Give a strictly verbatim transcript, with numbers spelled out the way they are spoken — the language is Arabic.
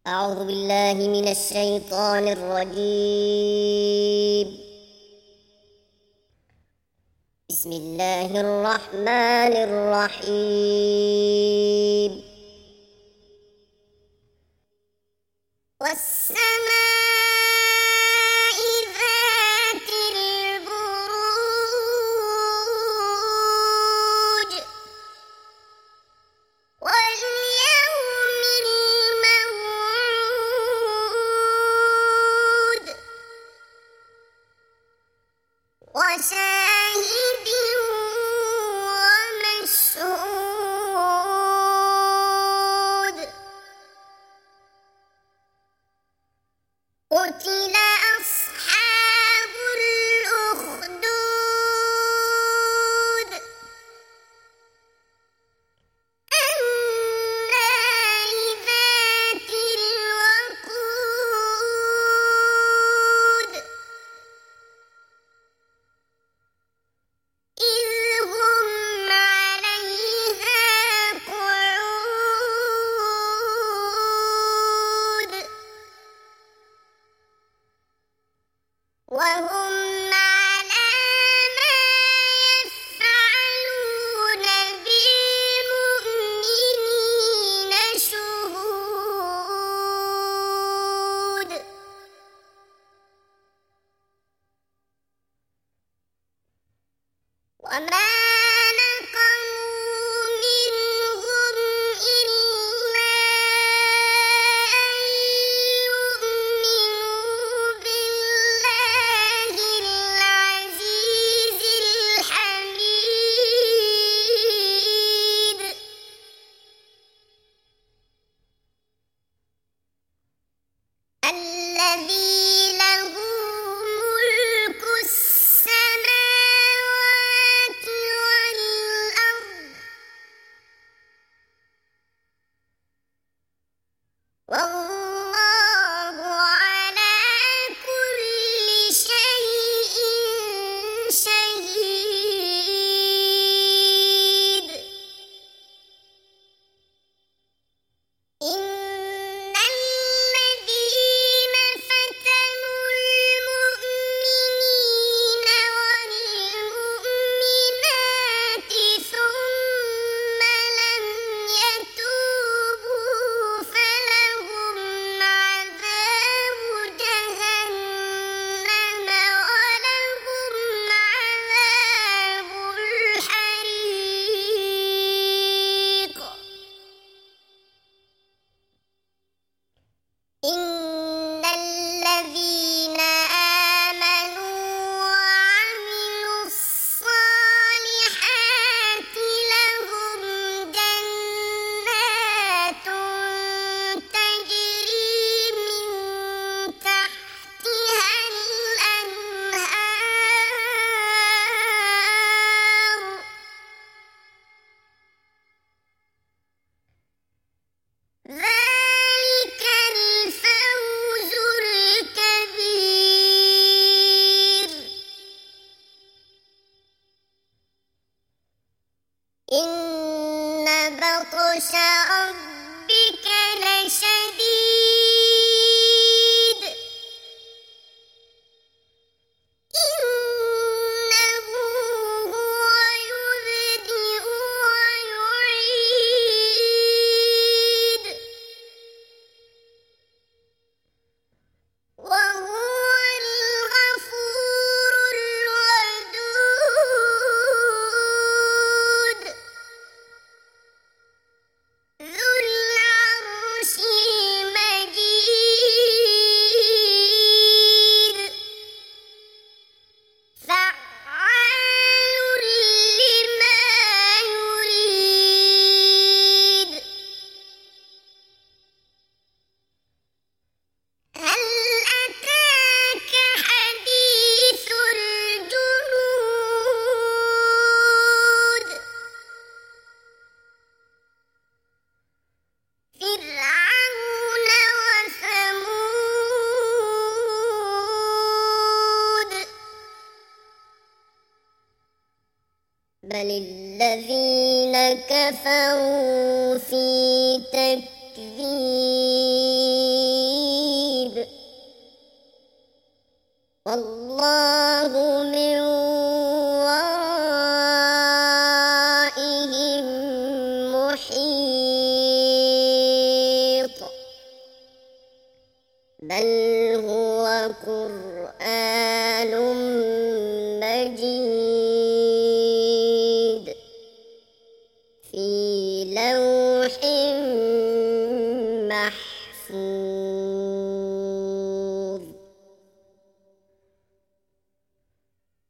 أعوذ بالله من الشيطان الرجيم. بسم الله الرحمن الرحيم. والسماء ذات البروج واليوم الموعود وشاهد ومشهود. قتل أصحاب الأخدود النار ذات الوقود إذ هم عليها قعود وهم على ما يفعلون بالمؤمنين شهود. وما نقموا منهم إلا أن يؤمنوا بالله العزيز الحميد الذي له ملك السماوات والأرض والله على كل شيء شهيد. إن الذين فتنوا المؤمنين والمؤمنات ثم لم يتوبوا فلهم عذاب جهنم ولهم عذاب الحريق. إن الذين آمنوا وعملوا الصالحات لهم جنات تجري من تحتها الأنهار ذلك الفوز الكبير. إن بطش ربك لشديد إنه هو يبدئ ويعيد وهو الغفور الودود ذو العرش المجيد فعال لما يريد. هل أتاك حديث الجنود فرعون وثمود بل الذين كفروا في تكذيب. إن الذين آمنوا وعملوا الصالحات لهم جنات تجري من تحتها الأنهار ذلك الفوز الكبير. إن بطش ربك لشديد إنه هو يبدئ ويعيد وهو الغفور الودود ذو العرش المجيد فعال لما يريد. هل أتاك حديث الجنود فرعون وثمود بل الذين كفروا في تكذيب. وقرآن مجيد في لوح محفوظ.